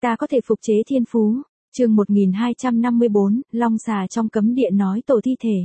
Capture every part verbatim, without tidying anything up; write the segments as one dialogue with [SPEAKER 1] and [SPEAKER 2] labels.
[SPEAKER 1] Ta có thể phục chế thiên phú. Chương một nghìn hai trăm năm mươi bốn, Long xà trong cấm địa nói tổ thi thể.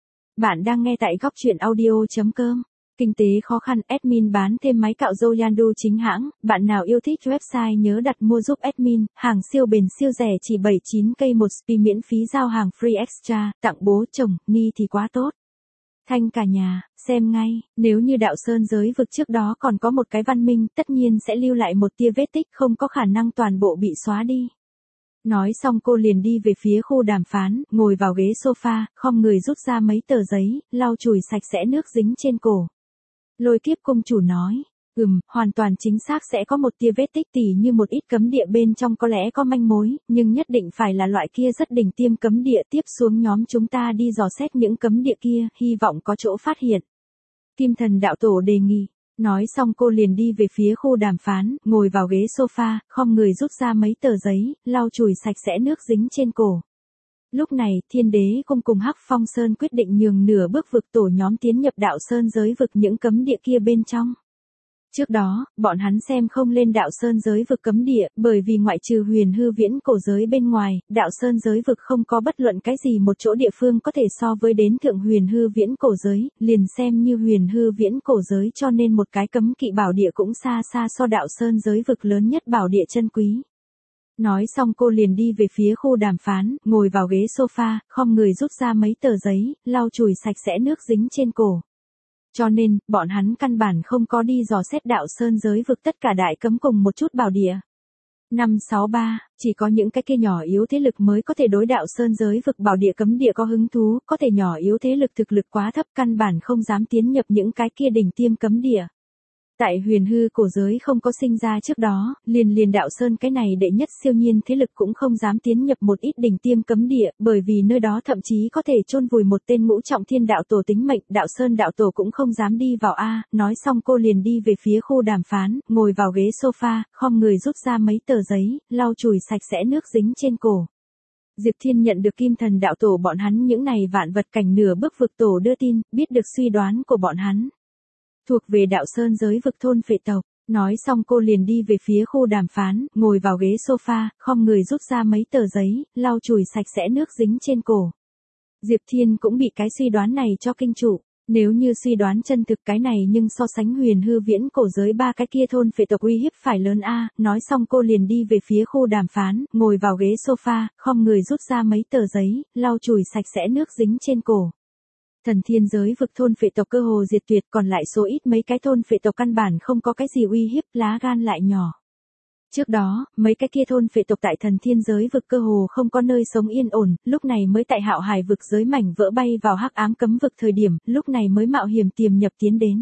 [SPEAKER 1] Bạn đang nghe tại góc truyện audio chấm com. Kinh tế khó khăn, admin bán thêm máy cạo râu Yandu chính hãng, bạn nào yêu thích website nhớ đặt mua giúp admin, hàng siêu bền siêu rẻ chỉ bảy mươi chín k một spi miễn phí giao hàng free extra, tặng bố chồng, ni thì quá tốt. Thanh cả nhà, xem ngay, nếu như đạo sơn giới vực trước đó còn có một cái văn minh, tất nhiên sẽ lưu lại một tia vết tích, không có khả năng toàn bộ bị xóa đi. Nói xong cô liền đi về phía khu đàm phán, ngồi vào ghế sofa, khom người rút ra mấy tờ giấy, lau chùi sạch sẽ nước dính trên cổ. Lôi Kiếp công chủ nói, ừm, hoàn toàn chính xác sẽ có một tia vết tích tỉ như một ít cấm địa bên trong có lẽ có manh mối, nhưng nhất định phải là loại kia rất đỉnh tiêm cấm địa. Tiếp xuống nhóm chúng ta đi dò xét những cấm địa kia, hy vọng có chỗ phát hiện. Kim Thần đạo tổ đề nghị. Nói xong cô liền đi về phía khu đàm phán, ngồi vào ghế sofa, khom người rút ra mấy tờ giấy, lau chùi sạch sẽ nước dính trên cổ. Lúc này, Thiên Đế Cung cùng Hắc Phong Sơn quyết định nhường nửa bước vực tổ nhóm tiến nhập đạo sơn giới vực những cấm địa kia bên trong. Trước đó, bọn hắn xem không lên đạo sơn giới vực cấm địa, bởi vì ngoại trừ huyền hư viễn cổ giới bên ngoài, đạo sơn giới vực không có bất luận cái gì một chỗ địa phương có thể so với đến thượng huyền hư viễn cổ giới, liền xem như huyền hư viễn cổ giới cho nên một cái cấm kỵ bảo địa cũng xa xa so đạo sơn giới vực lớn nhất bảo địa chân quý. Nói xong cô liền đi về phía khu đàm phán, ngồi vào ghế sofa, khom người rút ra mấy tờ giấy, lau chùi sạch sẽ nước dính trên cổ. Cho nên, bọn hắn căn bản không có đi dò xét đạo sơn giới vực tất cả đại cấm cùng một chút bảo địa. năm sáu ba, chỉ có những cái kia nhỏ yếu thế lực mới có thể đối đạo sơn giới vực bảo địa cấm địa có hứng thú, có thể nhỏ yếu thế lực thực lực quá thấp căn bản không dám tiến nhập những cái kia đỉnh tiêm cấm địa. Tại huyền hư cổ giới không có sinh ra trước đó, liền liền đạo sơn cái này đệ nhất siêu nhiên thế lực cũng không dám tiến nhập một ít đỉnh tiêm cấm địa, bởi vì nơi đó thậm chí có thể chôn vùi một tên ngũ trọng thiên đạo tổ tính mệnh, đạo sơn đạo tổ cũng không dám đi vào a. Nói xong cô liền đi về phía khu đàm phán, ngồi vào ghế sofa, khom người rút ra mấy tờ giấy, lau chùi sạch sẽ nước dính trên cổ. Diệp Thiên nhận được Kim Thần đạo tổ bọn hắn những này vạn vật cảnh nửa bước vực tổ đưa tin, biết được suy đoán của bọn hắn. Thuộc về đạo sơn giới vực thôn phệ tộc. Nói xong cô liền đi về phía khu đàm phán, ngồi vào ghế sofa, khom người rút ra mấy tờ giấy, lau chùi sạch sẽ nước dính trên cổ. Diệp Thiên cũng bị cái suy đoán này cho kinh trụ. Nếu như suy đoán chân thực cái này nhưng so sánh huyền hư viễn cổ giới ba cái kia thôn phệ tộc uy hiếp phải lớn a. Nói xong cô liền đi về phía khu đàm phán, ngồi vào ghế sofa, khom người rút ra mấy tờ giấy, lau chùi sạch sẽ nước dính trên cổ. Thần thiên giới vực thôn phệ tộc cơ hồ diệt tuyệt, còn lại số ít mấy cái thôn phệ tộc căn bản không có cái gì uy hiếp, lá gan lại nhỏ. Trước đó, mấy cái kia thôn phệ tộc tại thần thiên giới vực cơ hồ không có nơi sống yên ổn, lúc này mới tại hạo hải vực giới mảnh vỡ bay vào hắc ám cấm vực thời điểm, lúc này mới mạo hiểm tiềm nhập tiến đến.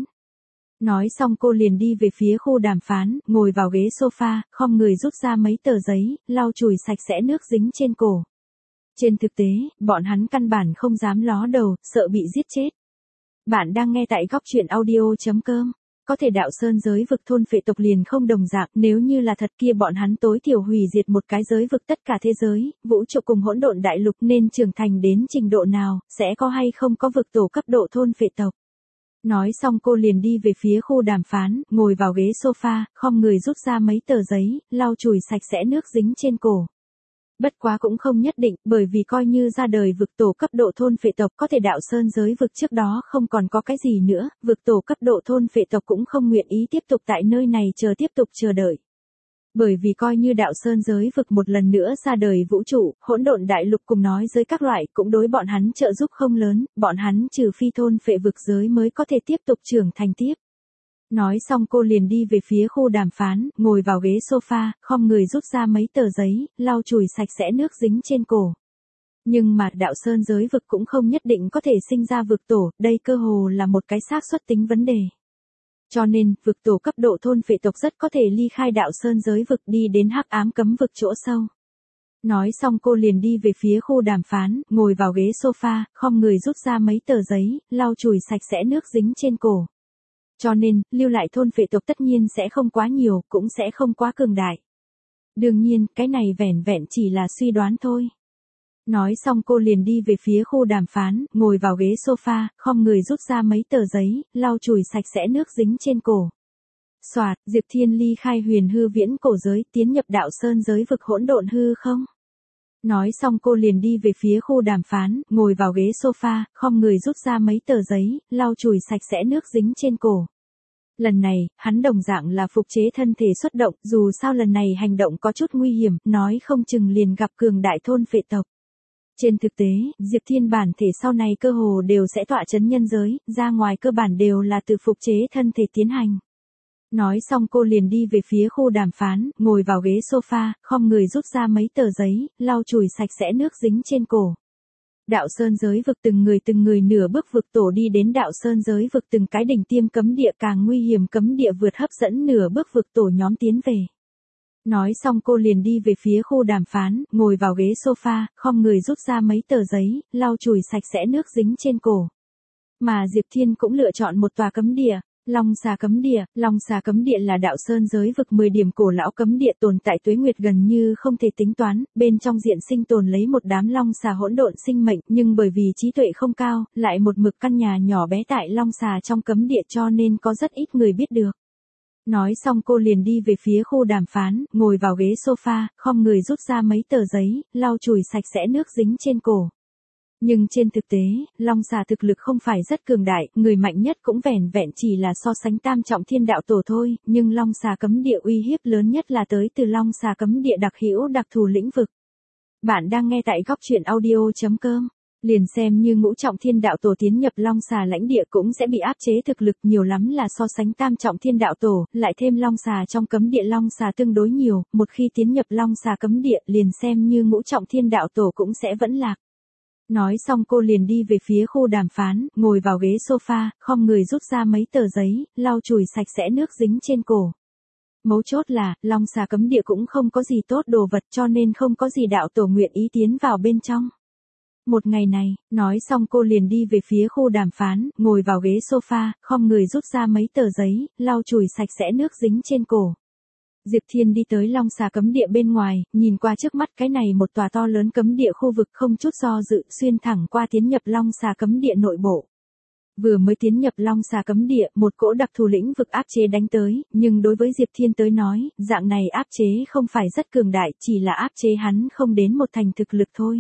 [SPEAKER 1] Nói xong cô liền đi về phía khu đàm phán, ngồi vào ghế sofa, khom người rút ra mấy tờ giấy, lau chùi sạch sẽ nước dính trên cổ. Trên thực tế, bọn hắn căn bản không dám ló đầu, sợ bị giết chết. Bạn đang nghe tại góc truyện audio chấm com. Có thể đạo sơn giới vực thôn phệ tộc liền không đồng dạng, nếu như là thật kia bọn hắn tối thiểu hủy diệt một cái giới vực tất cả thế giới, vũ trụ cùng hỗn độn đại lục nên trưởng thành đến trình độ nào, sẽ có hay không có vực tổ cấp độ thôn phệ tộc. Nói xong cô liền đi về phía khu đàm phán, ngồi vào ghế sofa, khom người rút ra mấy tờ giấy, lau chùi sạch sẽ nước dính trên cổ. Bất quá cũng không nhất định, bởi vì coi như ra đời vực tổ cấp độ thôn phệ tộc có thể đạo sơn giới vực trước đó không còn có cái gì nữa, vực tổ cấp độ thôn phệ tộc cũng không nguyện ý tiếp tục tại nơi này chờ tiếp tục chờ đợi. Bởi vì coi như đạo sơn giới vực một lần nữa ra đời vũ trụ, hỗn độn đại lục cùng nói giới các loại cũng đối bọn hắn trợ giúp không lớn, bọn hắn trừ phi thôn phệ vực giới mới có thể tiếp tục trưởng thành tiếp. Nói xong cô liền đi về phía khu đàm phán, ngồi vào ghế sofa, khom người rút ra mấy tờ giấy, lau chùi sạch sẽ nước dính trên cổ. Nhưng mà đạo sơn giới vực cũng không nhất định có thể sinh ra vực tổ, đây cơ hồ là một cái xác suất tính vấn đề. Cho nên, vực tổ cấp độ thôn phệ tộc rất có thể ly khai đạo sơn giới vực đi đến hắc ám cấm vực chỗ sâu. Nói xong cô liền đi về phía khu đàm phán, ngồi vào ghế sofa, khom người rút ra mấy tờ giấy, lau chùi sạch sẽ nước dính trên cổ. Cho nên, lưu lại thôn phệ tộc tất nhiên sẽ không quá nhiều, cũng sẽ không quá cường đại. Đương nhiên, cái này vẻn vẹn chỉ là suy đoán thôi. Nói xong cô liền đi về phía khu đàm phán, ngồi vào ghế sofa, khom người rút ra mấy tờ giấy, lau chùi sạch sẽ nước dính trên cổ. Soạt, Diệp Thiên ly khai huyền hư viễn cổ giới, tiến nhập đạo sơn giới vực hỗn độn hư không. Nói xong cô liền đi về phía khu đàm phán, ngồi vào ghế sofa, khom người rút ra mấy tờ giấy, lau chùi sạch sẽ nước dính trên cổ. Lần này, hắn đồng dạng là phục chế thân thể xuất động, dù sao lần này hành động có chút nguy hiểm, nói không chừng liền gặp cường đại thôn phệ tộc. Trên thực tế, Diệp Thiên bản thể sau này cơ hồ đều sẽ tọa chấn nhân giới, ra ngoài cơ bản đều là từ phục chế thân thể tiến hành. Nói xong cô liền đi về phía khu đàm phán, ngồi vào ghế sofa, khom người rút ra mấy tờ giấy, lau chùi sạch sẽ nước dính trên cổ. Đạo sơn giới vực từng người từng người nửa bước vực tổ đi đến đạo sơn giới vực từng cái đỉnh tiêm cấm địa càng nguy hiểm cấm địa vượt hấp dẫn nửa bước vực tổ nhóm tiến về. Nói xong cô liền đi về phía khu đàm phán, ngồi vào ghế sofa, khom người rút ra mấy tờ giấy, lau chùi sạch sẽ nước dính trên cổ. Mà Diệp Thiên cũng lựa chọn một tòa cấm địa. Long xà cấm địa, Long xà cấm địa là đạo sơn giới vực mười điểm cổ lão cấm địa tồn tại tuế nguyệt gần như không thể tính toán, bên trong diện sinh tồn lấy một đám long xà hỗn độn sinh mệnh, nhưng bởi vì trí tuệ không cao, lại một mực căn nhà nhỏ bé tại long xà trong cấm địa cho nên có rất ít người biết được. Nói xong cô liền đi về phía khu đàm phán, ngồi vào ghế sofa, khom người rút ra mấy tờ giấy, lau chùi sạch sẽ nước dính trên cổ. Nhưng trên thực tế, long xà thực lực không phải rất cường đại, người mạnh nhất cũng vẻn vẹn chỉ là so sánh tam trọng thiên đạo tổ thôi, nhưng long xà cấm địa uy hiếp lớn nhất là tới từ long xà cấm địa đặc hữu đặc thù lĩnh vực. Bạn đang nghe tại góc truyện audio chấm com. Liền xem như ngũ trọng thiên đạo tổ tiến nhập long xà lãnh địa cũng sẽ bị áp chế thực lực nhiều lắm là so sánh tam trọng thiên đạo tổ, lại thêm long xà trong cấm địa long xà tương đối nhiều, một khi tiến nhập long xà cấm địa liền xem như ngũ trọng thiên đạo tổ cũng sẽ vẫn lạc. Nói xong cô liền đi về phía khu đàm phán, ngồi vào ghế sofa, khom người rút ra mấy tờ giấy, lau chùi sạch sẽ nước dính trên cổ. Mấu chốt là, long xà cấm địa cũng không có gì tốt đồ vật cho nên không có gì đạo tổ nguyện ý tiến vào bên trong. Một ngày này, nói xong cô liền đi về phía khu đàm phán, ngồi vào ghế sofa, khom người rút ra mấy tờ giấy, lau chùi sạch sẽ nước dính trên cổ. Diệp Thiên đi tới long xà cấm địa bên ngoài, nhìn qua trước mắt cái này một tòa to lớn cấm địa khu vực không chút do dự xuyên thẳng qua tiến nhập long xà cấm địa nội bộ. Vừa mới tiến nhập long xà cấm địa, một cỗ đặc thù lĩnh vực áp chế đánh tới, nhưng đối với Diệp Thiên tới nói, dạng này áp chế không phải rất cường đại, chỉ là áp chế hắn không đến một thành thực lực thôi.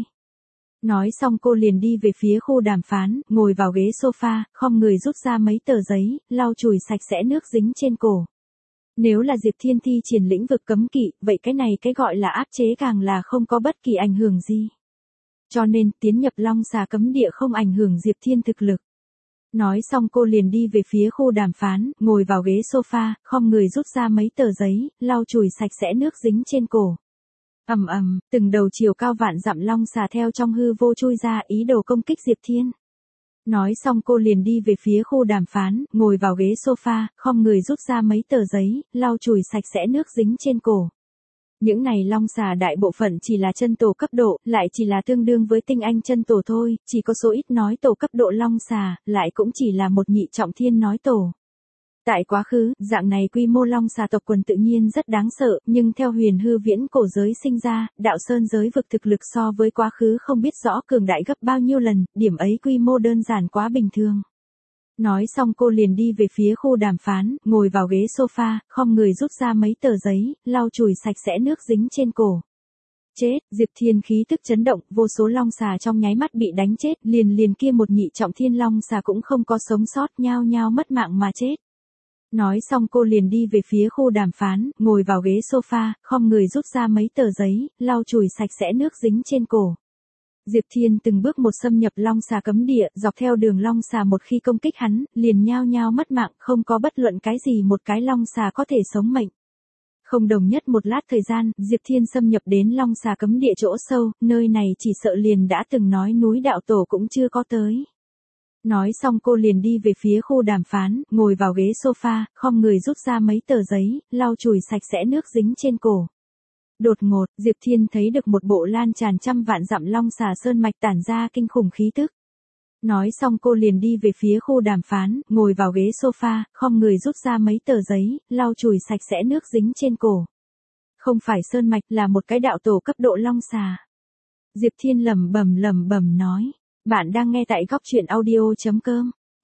[SPEAKER 1] Nói xong cô liền đi về phía khu đàm phán, ngồi vào ghế sofa, khom người rút ra mấy tờ giấy, lau chùi sạch sẽ nước dính trên cổ. Nếu là Diệp Thiên thi triển lĩnh vực cấm kỵ, vậy cái này cái gọi là áp chế càng là không có bất kỳ ảnh hưởng gì. Cho nên, tiến nhập long xà cấm địa không ảnh hưởng Diệp Thiên thực lực. Nói xong cô liền đi về phía khu đàm phán, ngồi vào ghế sofa, khom người rút ra mấy tờ giấy, lau chùi sạch sẽ nước dính trên cổ. Ầm ầm, từng đầu chiều cao vạn dặm long xà theo trong hư vô chui ra ý đồ công kích Diệp Thiên. Nói xong cô liền đi về phía khu đàm phán, ngồi vào ghế sofa, khom người rút ra mấy tờ giấy, lau chùi sạch sẽ nước dính trên cổ. Những này long xà đại bộ phận chỉ là chân tổ cấp độ, lại chỉ là tương đương với tinh anh chân tổ thôi, chỉ có số ít nói tổ cấp độ long xà, lại cũng chỉ là một nhị trọng thiên nói tổ. Tại quá khứ, dạng này quy mô long xà tộc quần tự nhiên rất đáng sợ, nhưng theo huyền hư viễn cổ giới sinh ra, đạo sơn giới vực thực lực so với quá khứ không biết rõ cường đại gấp bao nhiêu lần, điểm ấy quy mô đơn giản quá bình thường. Nói xong cô liền đi về phía khu đàm phán, ngồi vào ghế sofa, khom người rút ra mấy tờ giấy, lau chùi sạch sẽ nước dính trên cổ. Chết, Diệp Thiên khí tức chấn động, vô số long xà trong nháy mắt bị đánh chết, liền liền kia một nhị trọng thiên long xà cũng không có sống sót, nhao nhao mất mạng mà chết. Nói xong cô liền đi về phía khu đàm phán, ngồi vào ghế sofa, khom người rút ra mấy tờ giấy, lau chùi sạch sẽ nước dính trên cổ. Diệp Thiên từng bước một xâm nhập long xà cấm địa, dọc theo đường long xà một khi công kích hắn, liền nhao nhao mất mạng, không có bất luận cái gì một cái long xà có thể sống mệnh. Không đồng nhất một lát thời gian, Diệp Thiên xâm nhập đến long xà cấm địa chỗ sâu, nơi này chỉ sợ liền đã từng nói núi đạo tổ cũng chưa có tới. Nói xong cô liền đi về phía khu đàm phán, ngồi vào ghế sofa, khom người rút ra mấy tờ giấy, lau chùi sạch sẽ nước dính trên cổ. Đột ngột, Diệp Thiên thấy được một bộ lan tràn trăm vạn dặm long xà sơn mạch tản ra kinh khủng khí tức. Nói xong cô liền đi về phía khu đàm phán, ngồi vào ghế sofa, khom người rút ra mấy tờ giấy, lau chùi sạch sẽ nước dính trên cổ. Không phải sơn mạch, là một cái đạo tổ cấp độ long xà. Diệp Thiên lẩm bẩm lẩm bẩm nói. Bạn đang nghe tại góc truyện audio chấm com.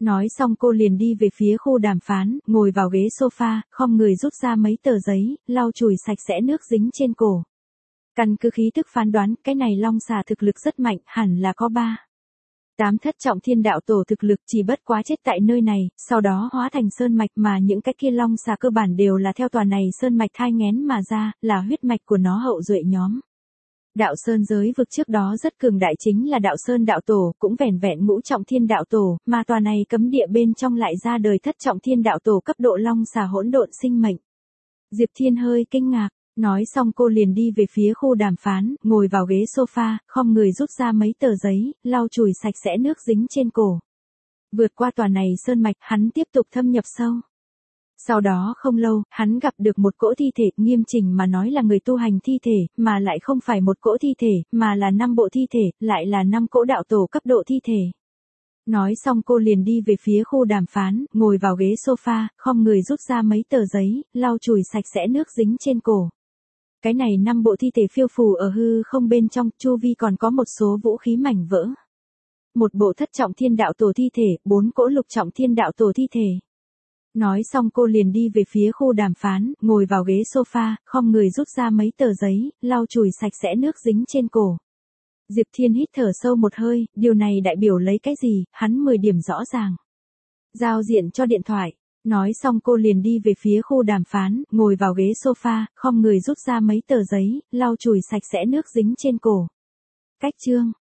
[SPEAKER 1] Nói xong cô liền đi về phía khu đàm phán, ngồi vào ghế sofa, khom người rút ra mấy tờ giấy, lau chùi sạch sẽ nước dính trên cổ. Căn cứ khí tức phán đoán, cái này long xà thực lực rất mạnh, hẳn là có ba. Tám thất trọng thiên đạo tổ thực lực, chỉ bất quá chết tại nơi này, sau đó hóa thành sơn mạch, mà những cái kia long xà cơ bản đều là theo tòa này sơn mạch thai nghén mà ra, là huyết mạch của nó hậu duệ nhóm. Đạo sơn giới vực trước đó rất cường đại chính là đạo sơn đạo tổ, cũng vẻn vẹn ngũ trọng thiên đạo tổ, mà tòa này cấm địa bên trong lại ra đời thất trọng thiên đạo tổ cấp độ long xà hỗn độn sinh mệnh. Diệp Thiên hơi kinh ngạc, nói xong cô liền đi về phía khu đàm phán, ngồi vào ghế sofa, khom người rút ra mấy tờ giấy, lau chùi sạch sẽ nước dính trên cổ. Vượt qua tòa này sơn mạch, hắn tiếp tục thâm nhập sâu. Sau đó không lâu, hắn gặp được một cỗ thi thể, nghiêm chỉnh mà nói là người tu hành thi thể, mà lại không phải một cỗ thi thể, mà là năm bộ thi thể, lại là năm cỗ đạo tổ cấp độ thi thể. Nói xong cô liền đi về phía khu đàm phán, ngồi vào ghế sofa, khom người rút ra mấy tờ giấy, lau chùi sạch sẽ nước dính trên cổ. Cái này năm bộ thi thể phiêu phù ở hư không bên trong, chu vi còn có một số vũ khí mảnh vỡ. Một bộ thất trọng thiên đạo tổ thi thể, bốn cỗ lục trọng thiên đạo tổ thi thể. Nói xong cô liền đi về phía khu đàm phán, ngồi vào ghế sofa, khom người rút ra mấy tờ giấy, lau chùi sạch sẽ nước dính trên cổ. Diệp Thiên hít thở sâu một hơi, điều này đại biểu lấy cái gì, hắn mười điểm rõ ràng. Giao diện cho điện thoại. Nói xong cô liền đi về phía khu đàm phán, ngồi vào ghế sofa, khom người rút ra mấy tờ giấy, lau chùi sạch sẽ nước dính trên cổ. Cách chương